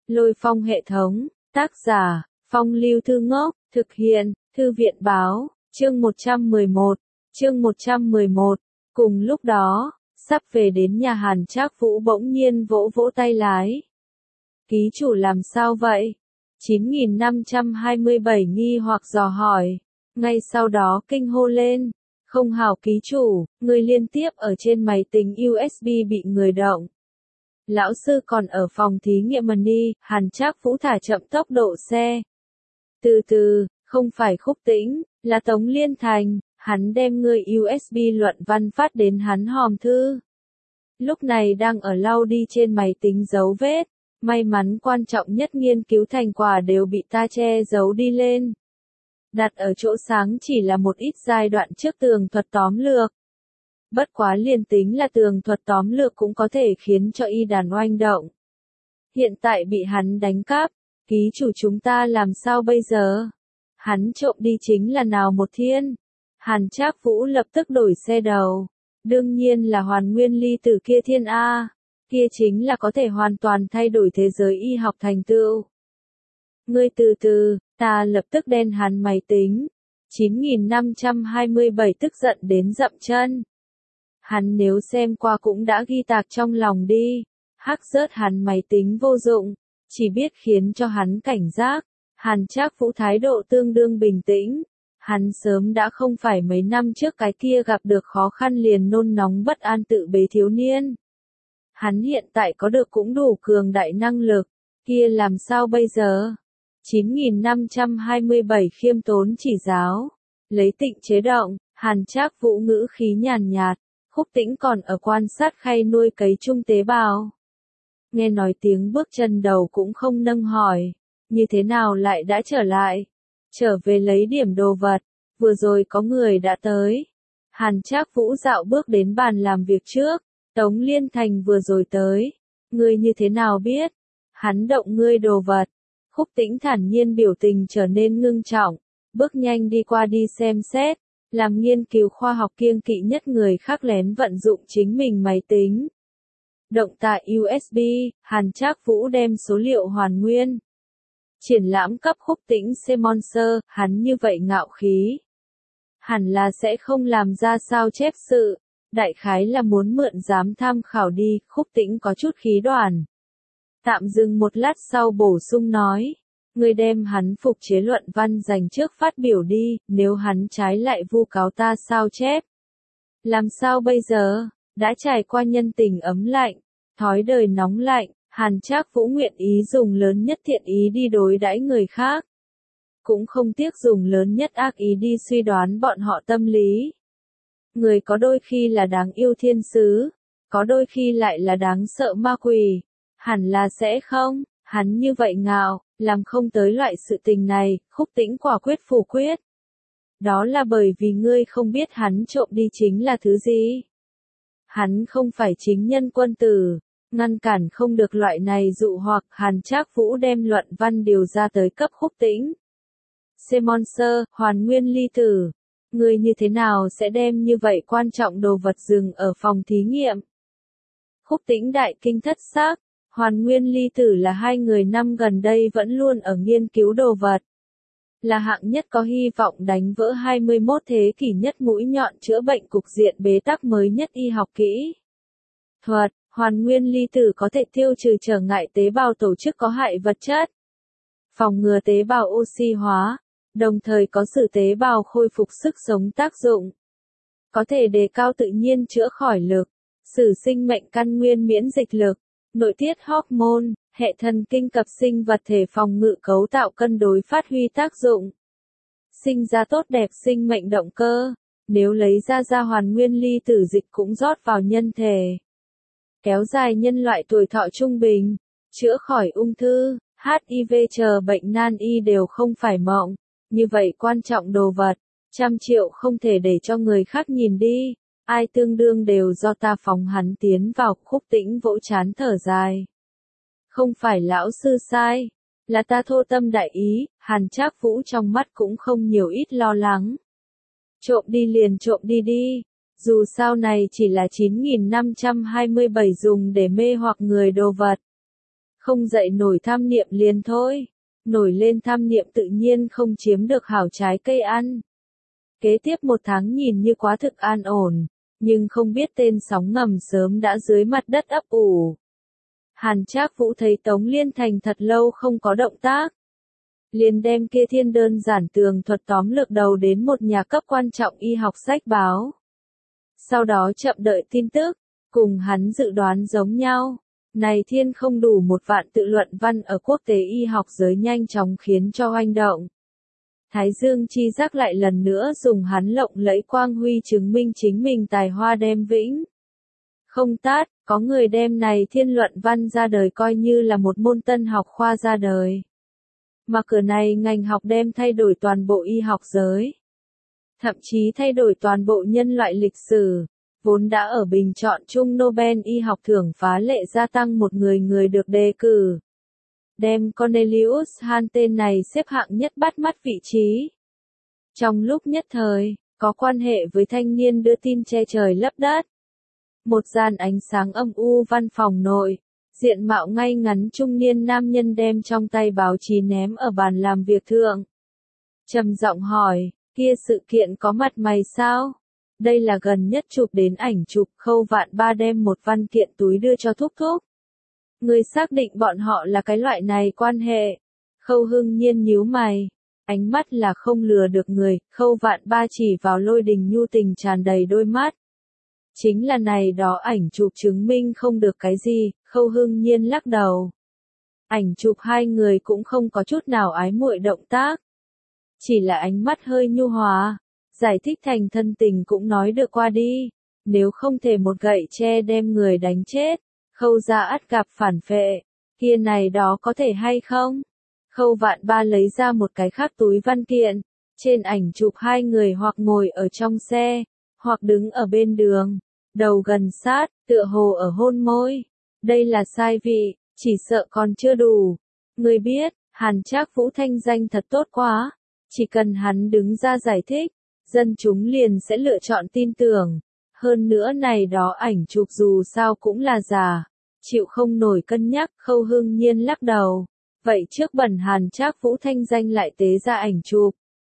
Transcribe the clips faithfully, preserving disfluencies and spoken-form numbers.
Lôi Phong hệ thống, tác giả, Phong Lưu Thư Ngốc, thực hiện, Thư viện báo, chương một trăm mười một, chương một trăm mười một, cùng lúc đó, sắp về đến nhà Hàn Trác Vũ bỗng nhiên vỗ vỗ tay lái. Ký chủ làm sao vậy? chín nghìn năm trăm hai mươi bảy nghi hoặc dò hỏi, ngay sau đó kinh hô lên, không hảo ký chủ, người liên tiếp ở trên máy tính u ét bê bị người động. Lão sư còn ở phòng thí nghiệm Money, Hàn Trác Vũ thả chậm tốc độ xe. Từ từ, không phải Khúc Tĩnh, là Tống Liên Thành, hắn đem người u ét bê luận văn phát đến hắn hòm thư. Lúc này đang ở lau đi trên máy tính dấu vết, may mắn quan trọng nhất nghiên cứu thành quả đều bị ta che giấu đi lên. Đặt ở chỗ sáng chỉ là một ít giai đoạn trước tường thuật tóm lược. Bất quá liền tính là tường thuật tóm lược cũng có thể khiến cho y đàn oanh động. Hiện tại bị hắn đánh cắp, ký chủ chúng ta làm sao bây giờ? Hắn trộm đi chính là nào một thiên? Hàn Trác Vũ lập tức đổi xe đầu. Đương nhiên là hoàn nguyên ly tử kia thiên A. Kia chính là có thể hoàn toàn thay đổi thế giới y học thành tựu. Ngươi từ từ, ta lập tức đen hắn máy tính. chín nghìn năm trăm hai mươi bảy tức giận đến dậm chân. Hắn nếu xem qua cũng đã ghi tạc trong lòng đi. Hắc rớt hắn máy tính vô dụng, chỉ biết khiến cho hắn cảnh giác. Hàn Trác Vũ thái độ tương đương bình tĩnh. Hắn sớm đã không phải mấy năm trước cái kia gặp được khó khăn liền nôn nóng bất an tự bế thiếu niên. Hắn hiện tại có được cũng đủ cường đại năng lực, kia làm sao bây giờ? chín nghìn năm trăm hai mươi bảy khiêm tốn chỉ giáo, lấy tịnh chế động, Hàn Trác Vũ ngữ khí nhàn nhạt, Khúc Tĩnh còn ở quan sát khay nuôi cấy chung tế bào. Nghe nói tiếng bước chân đầu cũng không nâng hỏi, như thế nào lại đã trở lại? Trở về lấy điểm đồ vật, vừa rồi có người đã tới. Hàn Trác Vũ dạo bước đến bàn làm việc trước, Tống Liên Thành vừa rồi tới. Ngươi như thế nào biết? Hắn động ngươi đồ vật. Khúc Tĩnh thản nhiên biểu tình trở nên ngưng trọng, bước nhanh đi qua đi xem xét, làm nghiên cứu khoa học kiêng kỵ nhất người khác lén vận dụng chính mình máy tính. Động tại u ét bê, Hàn Trác Vũ đem số liệu hoàn nguyên. Triển lãm cấp Khúc Tĩnh Semonser, hắn như vậy ngạo khí. Hẳn là sẽ không làm ra sao chép sự, đại khái là muốn mượn dám tham khảo đi, Khúc Tĩnh có chút khí đoàn. Tạm dừng một lát sau bổ sung nói, người đem hắn phục chế luận văn dành trước phát biểu đi, nếu hắn trái lại vu cáo ta sao chép. Làm sao bây giờ, đã trải qua nhân tình ấm lạnh, thói đời nóng lạnh, Hàn Trác Vũ nguyện ý dùng lớn nhất thiện ý đi đối đãi người khác. Cũng không tiếc dùng lớn nhất ác ý đi suy đoán bọn họ tâm lý. Người có đôi khi là đáng yêu thiên sứ, có đôi khi lại là đáng sợ ma quỷ. Hẳn là sẽ không, hắn như vậy ngạo, làm không tới loại sự tình này, Khúc Tĩnh quả quyết phủ quyết. Đó là bởi vì ngươi không biết hắn trộm đi chính là thứ gì. Hắn không phải chính nhân quân tử, ngăn cản không được loại này dụ hoặc. Hàn Trác Vũ đem luận văn điều ra tới cấp Khúc Tĩnh. Semonser, hoàn nguyên ly tử. Ngươi như thế nào sẽ đem như vậy quan trọng đồ vật dừng ở phòng thí nghiệm? Khúc Tĩnh đại kinh thất xác. Hoàn nguyên ly tử là hai người năm gần đây vẫn luôn ở nghiên cứu đồ vật. Là hạng nhất có hy vọng đánh vỡ hai mươi mốt thế kỷ nhất mũi nhọn chữa bệnh cục diện bế tắc mới nhất y học kỹ thuật. Hoàn nguyên ly tử có thể tiêu trừ trở ngại tế bào tổ chức có hại vật chất, phòng ngừa tế bào oxy hóa, đồng thời có sự tế bào khôi phục sức sống tác dụng. Có thể đề cao tự nhiên chữa khỏi lực, sử sinh mệnh căn nguyên miễn dịch lực, nội tiết hormone, hệ thần kinh cập sinh vật thể phòng ngự cấu tạo cân đối phát huy tác dụng. Sinh ra tốt đẹp sinh mệnh động cơ, nếu lấy ra ra hoàn nguyên ly tử dịch cũng rót vào nhân thể. Kéo dài nhân loại tuổi thọ trung bình, chữa khỏi ung thư, hát i vê chờ bệnh nan y đều không phải mộng. Như vậy quan trọng đồ vật, trăm triệu không thể để cho người khác nhìn đi. Ai tương đương đều do ta phóng hắn tiến vào. Khúc Tĩnh vỗ chán thở dài. Không phải lão sư sai, là ta thô tâm đại ý. Hàn Trác Vũ trong mắt cũng không nhiều ít lo lắng. Trộm đi liền trộm đi đi, dù sao này chỉ là chín nghìn năm trăm hai mươi bảy dùng để mê hoặc người đồ vật. không dậy nổi tham niệm liền thôi. Nổi lên tham niệm tự nhiên không chiếm được hảo trái cây ăn. Kế tiếp một tháng nhìn như quá thực an ổn, nhưng không biết tên sóng ngầm sớm đã dưới mặt đất ấp ủ. Hàn Trác Vũ thấy Tống Liên Thành thật lâu không có động tác. Liền đem kia thiên đơn giản tường thuật tóm lược đầu đến một nhà cấp quan trọng y học sách báo. Sau đó chậm đợi tin tức, cùng hắn dự đoán giống nhau. Này thiên không đủ một vạn tự luận văn ở quốc tế y học giới nhanh chóng khiến cho hoành động. Thái Dương chi giác lại lần nữa dùng hắn lộng lẫy quang huy chứng minh chính mình tài hoa đem vĩnh. Không tát, có người đem này thiên luận văn ra đời coi như là một môn tân học khoa ra đời. Mà cửa này ngành học đem thay đổi toàn bộ y học giới. Thậm chí thay đổi toàn bộ nhân loại lịch sử, vốn đã ở bình chọn chung Nobel y học thưởng phá lệ gia tăng một người người được đề cử. Đem Cornelius Hahn tên này xếp hạng nhất bắt mắt vị trí. Trong lúc nhất thời, có quan hệ với thanh niên đưa tin che trời lấp đất. Một gian ánh sáng âm u văn phòng nội, diện mạo ngay ngắn trung niên nam nhân đem trong tay báo chí ném ở bàn làm việc thượng. Trầm giọng hỏi, kia sự kiện có mặt mày sao? Đây là gần nhất chụp đến ảnh chụp, Khâu Vạn Ba đem một văn kiện túi đưa cho Thúc Thúc. Người xác định bọn họ là cái loại này quan hệ. Khâu Hưng Nhiên nhíu mày, ánh mắt là không lừa được người, Khâu Vạn Ba chỉ vào Lôi Đình nhu tình tràn đầy đôi mắt. Chính là này đó ảnh chụp chứng minh không được cái gì, Khâu Hưng Nhiên lắc đầu. Ảnh chụp hai người cũng không có chút nào ái muội động tác. Chỉ là ánh mắt hơi nhu hòa, giải thích thành thân tình cũng nói được qua đi. Nếu không thể một gậy tre đem người đánh chết, Khâu gia ắt gặp phản phệ, kia này đó có thể hay không? Khâu Vạn Ba lấy ra một cái khác túi văn kiện, trên ảnh chụp hai người hoặc ngồi ở trong xe, hoặc đứng ở bên đường, đầu gần sát, tựa hồ ở hôn môi. Đây là sai vị, chỉ sợ còn chưa đủ. Người biết, Hàn Trác Vũ thanh danh thật tốt quá, chỉ cần hắn đứng ra giải thích, dân chúng liền sẽ lựa chọn tin tưởng. Hơn nữa này đó ảnh chụp dù sao cũng là giả, chịu không nổi cân nhắc. Khâu Hưng Nhiên lắc đầu. Vậy trước bẩn Hàn Trác Vũ thanh danh lại tế ra ảnh chụp,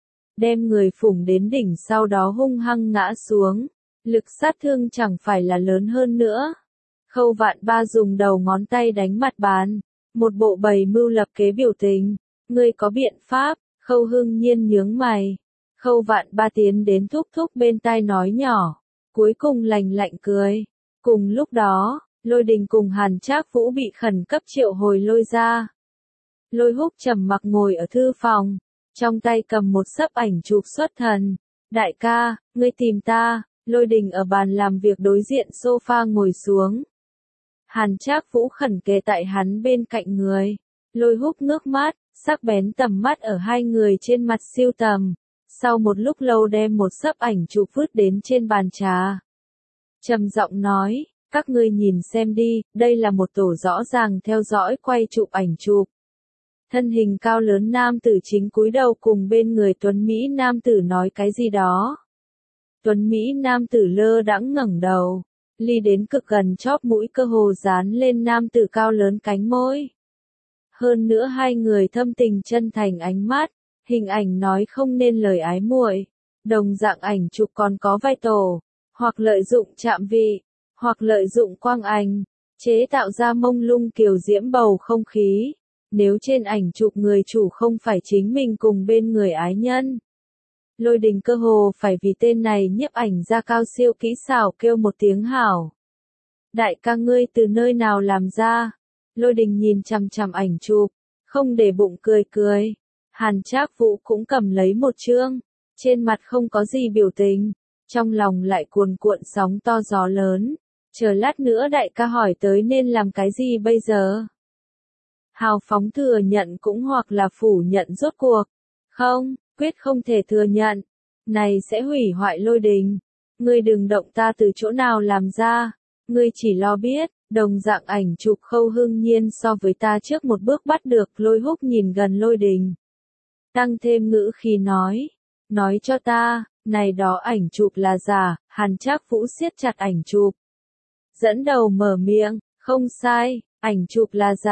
đem người phủng đến đỉnh sau đó hung hăng ngã xuống, lực sát thương chẳng phải là lớn hơn nữa. Khâu Vạn Ba dùng đầu ngón tay đánh mặt bàn, một bộ bày mưu lập kế biểu tình. Ngươi có biện pháp? Khâu Hưng Nhiên nhướng mày. Khâu Vạn Ba tiến đến Thúc Thúc bên tai nói nhỏ, cuối cùng lành lạnh cười. Cùng lúc đó, Lôi Đình cùng Hàn Trác Vũ bị khẩn cấp triệu hồi lôi ra. Lôi Húc trầm mặc ngồi ở thư phòng, trong tay cầm một xấp ảnh chụp xuất thần. Đại ca, ngươi tìm ta. Lôi Đình ở bàn làm việc đối diện sofa ngồi xuống. Hàn Trác Vũ khẩn kề tại hắn bên cạnh người. Lôi Húc ngước mắt, sắc bén tầm mắt ở hai người trên mặt siêu tầm. Sau một lúc lâu đem một xấp ảnh chụp vứt đến trên bàn trà. Trầm giọng nói, các ngươi nhìn xem đi, đây là một tổ rõ ràng theo dõi quay chụp ảnh chụp. Thân hình cao lớn nam tử chính cúi đầu cùng bên người Tuấn Mỹ nam tử nói cái gì đó. Tuấn Mỹ nam tử lơ đãng ngẩng đầu, ly đến cực gần chóp mũi cơ hồ dán lên nam tử cao lớn cánh môi. Hơn nữa hai người thâm tình chân thành ánh mắt, hình ảnh nói không nên lời ái muội. Đồng dạng ảnh chụp còn có vai tổ, hoặc lợi dụng chạm vị, hoặc lợi dụng quang ảnh, chế tạo ra mông lung kiều diễm bầu không khí. Nếu trên ảnh chụp người chủ không phải chính mình cùng bên người ái nhân, Lôi Đình cơ hồ phải vì tên này nhiếp ảnh ra cao siêu kỹ xảo kêu một tiếng hảo. Đại ca ngươi từ nơi nào làm ra? Lôi Đình nhìn chằm chằm ảnh chụp, không để bụng cười cười. Hàn Trác Vũ cũng cầm lấy một chương, trên mặt không có gì biểu tình, trong lòng lại cuồn cuộn sóng to gió lớn. Chờ lát nữa đại ca hỏi tới nên làm cái gì bây giờ? Hào phóng thừa nhận cũng hoặc là phủ nhận rốt cuộc. Không, quyết không thể thừa nhận. Này sẽ hủy hoại Lôi Đình. Ngươi đừng động ta từ chỗ nào làm ra. Ngươi chỉ lo biết, đồng dạng ảnh chụp Khâu Hưng Nhiên so với ta trước một bước bắt được. Lôi Húc nhìn gần Lôi Đình, tăng thêm ngữ khi nói. Nói cho ta, này đó ảnh chụp là giả. Hàn Trác Vũ siết chặt ảnh chụp, dẫn đầu mở miệng, không sai, ảnh chụp là giả.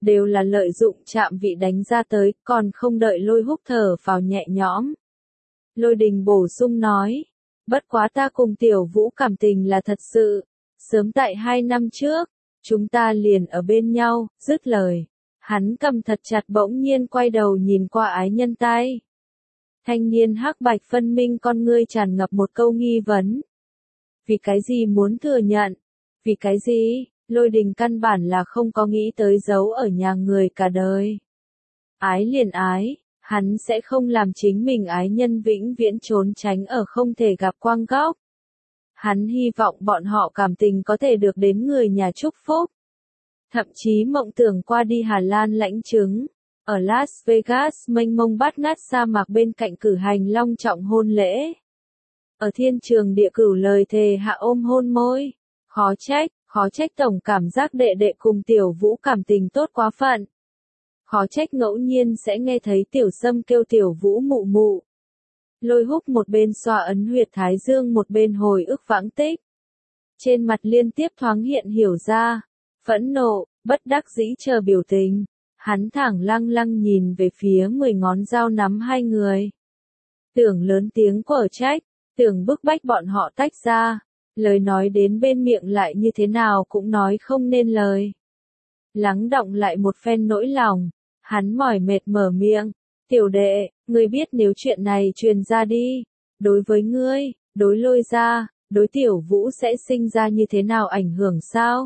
đều là lợi dụng chạm vị đánh ra tới, còn không đợi Lôi Húc thở phào nhẹ nhõm. Lôi Đình bổ sung nói, bất quá ta cùng Tiểu Vũ cảm tình là thật sự, sớm tại hai năm trước, chúng ta liền ở bên nhau, dứt lời. Hắn cầm thật chặt bỗng nhiên quay đầu nhìn qua ái nhân tay. Thanh niên hắc bạch phân minh con ngươi tràn ngập một câu nghi vấn. Vì cái gì muốn thừa nhận? Vì cái gì? Lôi Đình căn bản là không có nghĩ tới giấu ở nhà người cả đời. Ái liền ái, hắn sẽ không làm chính mình ái nhân vĩnh viễn trốn tránh ở không thể gặp quang góc. Hắn hy vọng bọn họ cảm tình có thể được đến người nhà chúc phúc. Thậm chí mộng tưởng qua đi Hà Lan lãnh chứng, ở Las Vegas mênh mông bát ngát sa mạc bên cạnh cử hành long trọng hôn lễ. Ở thiên trường địa cửu lời thề hạ ôm hôn môi, khó trách, khó trách tổng cảm giác đệ đệ cùng Tiểu Vũ cảm tình tốt quá phận. Khó trách ngẫu nhiên sẽ nghe thấy Tiểu Sâm kêu Tiểu Vũ mụ mụ. Lôi Húc một bên xoa ấn huyệt thái dương một bên hồi ức vãng tích. Trên mặt liên tiếp thoáng hiện hiểu ra, phẫn nộ, bất đắc dĩ chờ biểu tình. Hắn thẳng lăng lăng nhìn về phía mười ngón dao nắm hai người. Tưởng lớn tiếng quở trách, tưởng bức bách bọn họ tách ra. Lời nói đến bên miệng lại như thế nào cũng nói không nên lời. Lắng đọng lại một phen nỗi lòng, hắn mỏi mệt mở miệng. Tiểu đệ, ngươi biết nếu chuyện này truyền ra đi, đối với ngươi, đối Lôi gia, đối Tiểu Vũ sẽ sinh ra như thế nào ảnh hưởng sao?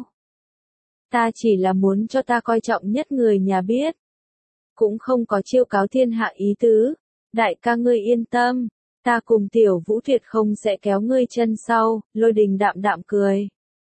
Ta chỉ là muốn cho ta coi trọng nhất người nhà biết. Cũng không có chiêu cáo thiên hạ ý tứ. Đại ca ngươi yên tâm, ta cùng Tiểu Vũ tuyệt không sẽ kéo ngươi chân sau. Lôi Đình đạm đạm cười.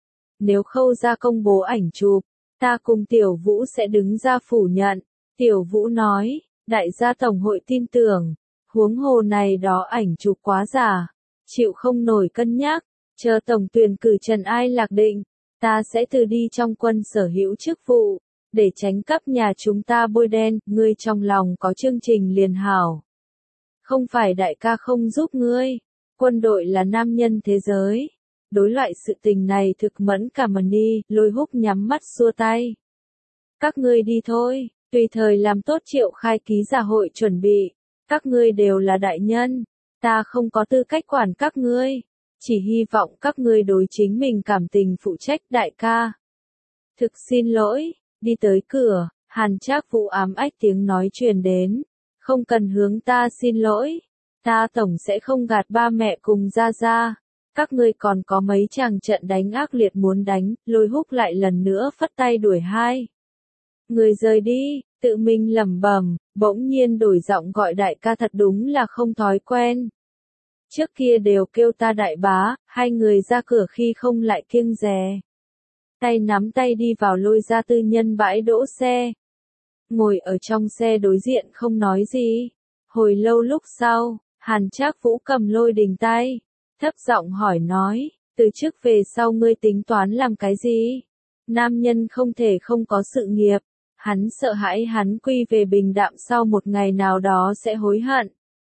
Nếu Khâu gia công bố ảnh chụp, ta cùng Tiểu Vũ sẽ đứng ra phủ nhận. Tiểu Vũ nói, đại gia tổng hội tin tưởng, huống hồ này đó ảnh chụp quá giả, chịu không nổi cân nhắc, chờ tổng tuyển cử Trần Ai Lạc định, ta sẽ từ đi trong quân sở hữu chức vụ, để tránh cấp nhà chúng ta bôi đen, ngươi trong lòng có chương trình liền hảo. Không phải đại ca không giúp ngươi, quân đội là nam nhân thế giới. Đối loại sự tình này thực mẫn cảm đi, Lôi Húc nhắm mắt xua tay. Các ngươi đi thôi, tùy thời làm tốt triệu khai ký giả hội chuẩn bị. Các ngươi đều là đại nhân, ta không có tư cách quản các ngươi. Chỉ hy vọng các ngươi đối chính mình cảm tình phụ trách đại ca. Thực xin lỗi, đi tới cửa, Hàn Trác Vũ ám ách tiếng nói truyền đến. Không cần hướng ta xin lỗi, ta tổng sẽ không gạt ba mẹ cùng gia gia. Các ngươi còn có mấy chàng trận đánh ác liệt muốn đánh, Lôi Húc lại lần nữa phất tay đuổi hai. Người rời đi, tự mình lẩm bẩm, bỗng nhiên đổi giọng gọi đại ca thật đúng là không thói quen. Trước kia đều kêu ta đại bá, hai người ra cửa khi không lại kiêng dè. Tay nắm tay đi vào Lôi gia tư nhân bãi đỗ xe. Ngồi ở trong xe đối diện không nói gì. Hồi lâu lúc sau, Hàn Trác Vũ cầm Lôi Đình tay, thấp giọng hỏi nói, từ trước về sau ngươi tính toán làm cái gì? Nam nhân không thể không có sự nghiệp. Hắn sợ hãi hắn quy về bình đạm sau một ngày nào đó sẽ hối hận.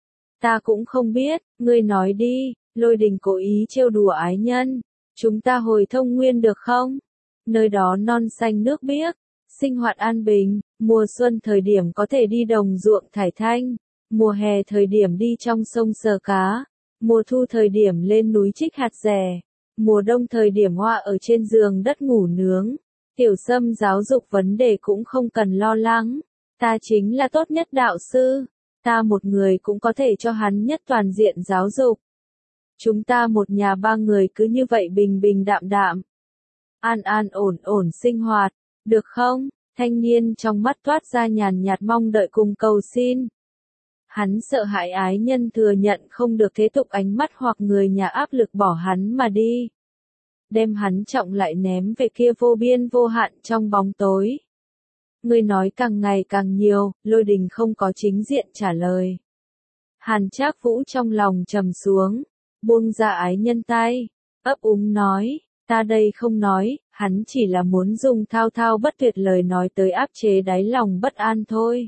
Ta cũng không biết, ngươi nói đi. Lôi Đình cố ý trêu đùa ái nhân. Chúng ta hồi Thông Nguyên được không? Nơi đó non xanh nước biếc, sinh hoạt an bình, mùa xuân thời điểm có thể đi đồng ruộng thải thanh, mùa hè thời điểm đi trong sông sờ cá, mùa thu thời điểm lên núi trích hạt rẻ, mùa đông thời điểm hoa ở trên giường đất ngủ nướng. Tiểu Sâm giáo dục vấn đề cũng không cần lo lắng, ta chính là tốt nhất đạo sư, ta một người cũng có thể cho hắn nhất toàn diện giáo dục. Chúng ta một nhà ba người cứ như vậy bình bình đạm đạm, an an ổn ổn sinh hoạt, được không? Thanh niên trong mắt toát ra nhàn nhạt mong đợi cùng cầu xin. Hắn sợ hãi ái nhân thừa nhận không được thế tục ánh mắt hoặc người nhà áp lực bỏ hắn mà đi. Đem hắn trọng lại ném về kia vô biên vô hạn trong bóng tối. Người nói càng ngày càng nhiều, Lôi Đình không có chính diện trả lời. Hàn Trác Vũ trong lòng trầm xuống, buông ra ái nhân tay, ấp úng nói, ta đây không nói, hắn chỉ là muốn dùng thao thao bất tuyệt lời nói tới áp chế đáy lòng bất an thôi.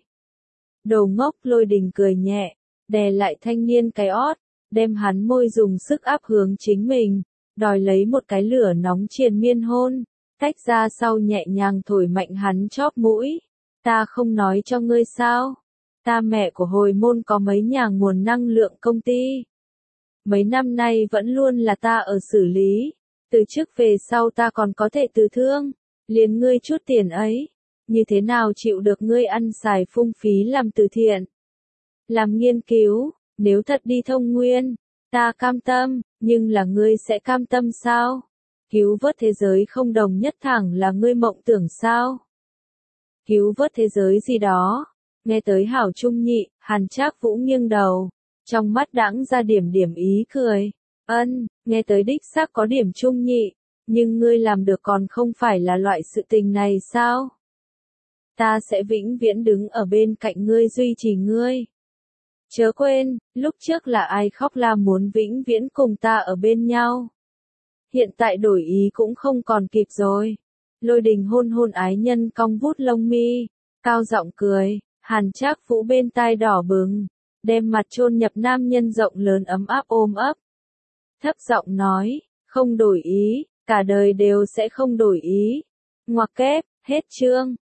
Đồ ngốc, Lôi Đình cười nhẹ, đè lại thanh niên cái ót, đem hắn môi dùng sức áp hướng chính mình, đòi lấy một cái lửa nóng triền miên hôn, tách ra sau nhẹ nhàng thổi mạnh hắn chóp mũi. Ta không nói cho ngươi sao? Ta mẹ của hồi môn có mấy nhà nguồn năng lượng công ty. Mấy năm nay vẫn luôn là ta ở xử lý. Từ trước về sau ta còn có thể từ thương. Liền ngươi chút tiền ấy. Như thế nào chịu được ngươi ăn xài phung phí làm từ thiện? Làm nghiên cứu, nếu thật đi thông nguyên, ta cam tâm, nhưng là ngươi sẽ cam tâm sao? Cứu vớt thế giới không đồng nhất thẳng là ngươi mộng tưởng sao? Cứu vớt thế giới gì đó? Nghe tới Hảo Trung Nhị, Hàn Trác Vũ nghiêng đầu, trong mắt đãng ra điểm điểm ý cười. Ân, nghe tới đích xác có điểm Trung Nhị, nhưng ngươi làm được còn không phải là loại sự tình này sao? Ta sẽ vĩnh viễn đứng ở bên cạnh ngươi duy trì ngươi. Chớ quên, lúc trước là ai khóc la muốn vĩnh viễn cùng ta ở bên nhau. Hiện tại đổi ý cũng không còn kịp rồi. Lôi Đình hôn hôn ái nhân cong vút lông mi, cao giọng cười, Hàn Trác Vũ bên tai đỏ bừng, đem mặt chôn nhập nam nhân rộng lớn ấm áp ôm ấp. Thấp giọng nói, không đổi ý, cả đời đều sẽ không đổi ý. Ngoặc kép, hết chương.